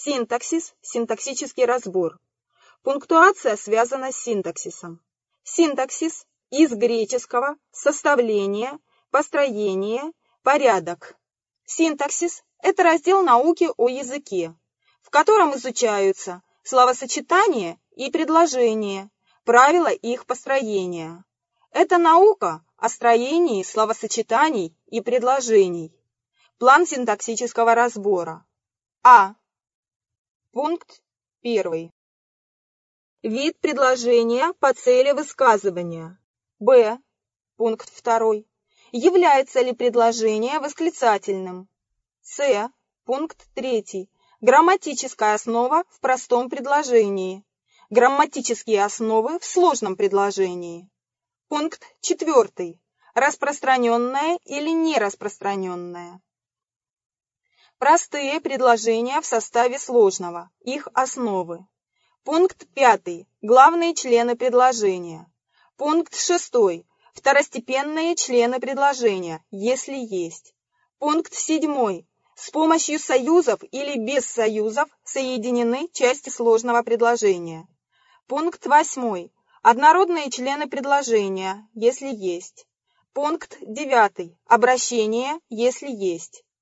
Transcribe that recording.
Синтаксис, синтаксический разбор. Пунктуация связана с синтаксисом. Синтаксис из греческого составление, построение, порядок. Синтаксис – это раздел науки о языке, в котором изучаются словосочетания и предложения, правила их построения. Это наука о строении словосочетаний и предложений. План синтаксического разбора. А. Пункт 1. Вид предложения по цели высказывания. Б. Пункт 2. Является ли предложение восклицательным? С. Пункт 3. Грамматическая основа в простом предложении. Грамматические основы в сложном предложении. Пункт 4. Распространенное или нераспространенное. Простые предложения в составе сложного. Их основы. Пункт 5. Главные члены предложения. Пункт 6. Второстепенные члены предложения, если есть. Пункт 7. С помощью союзов или без союзов соединены части сложного предложения. Пункт 8. Однородные члены предложения, если есть. Пункт 9. Обращение, если есть.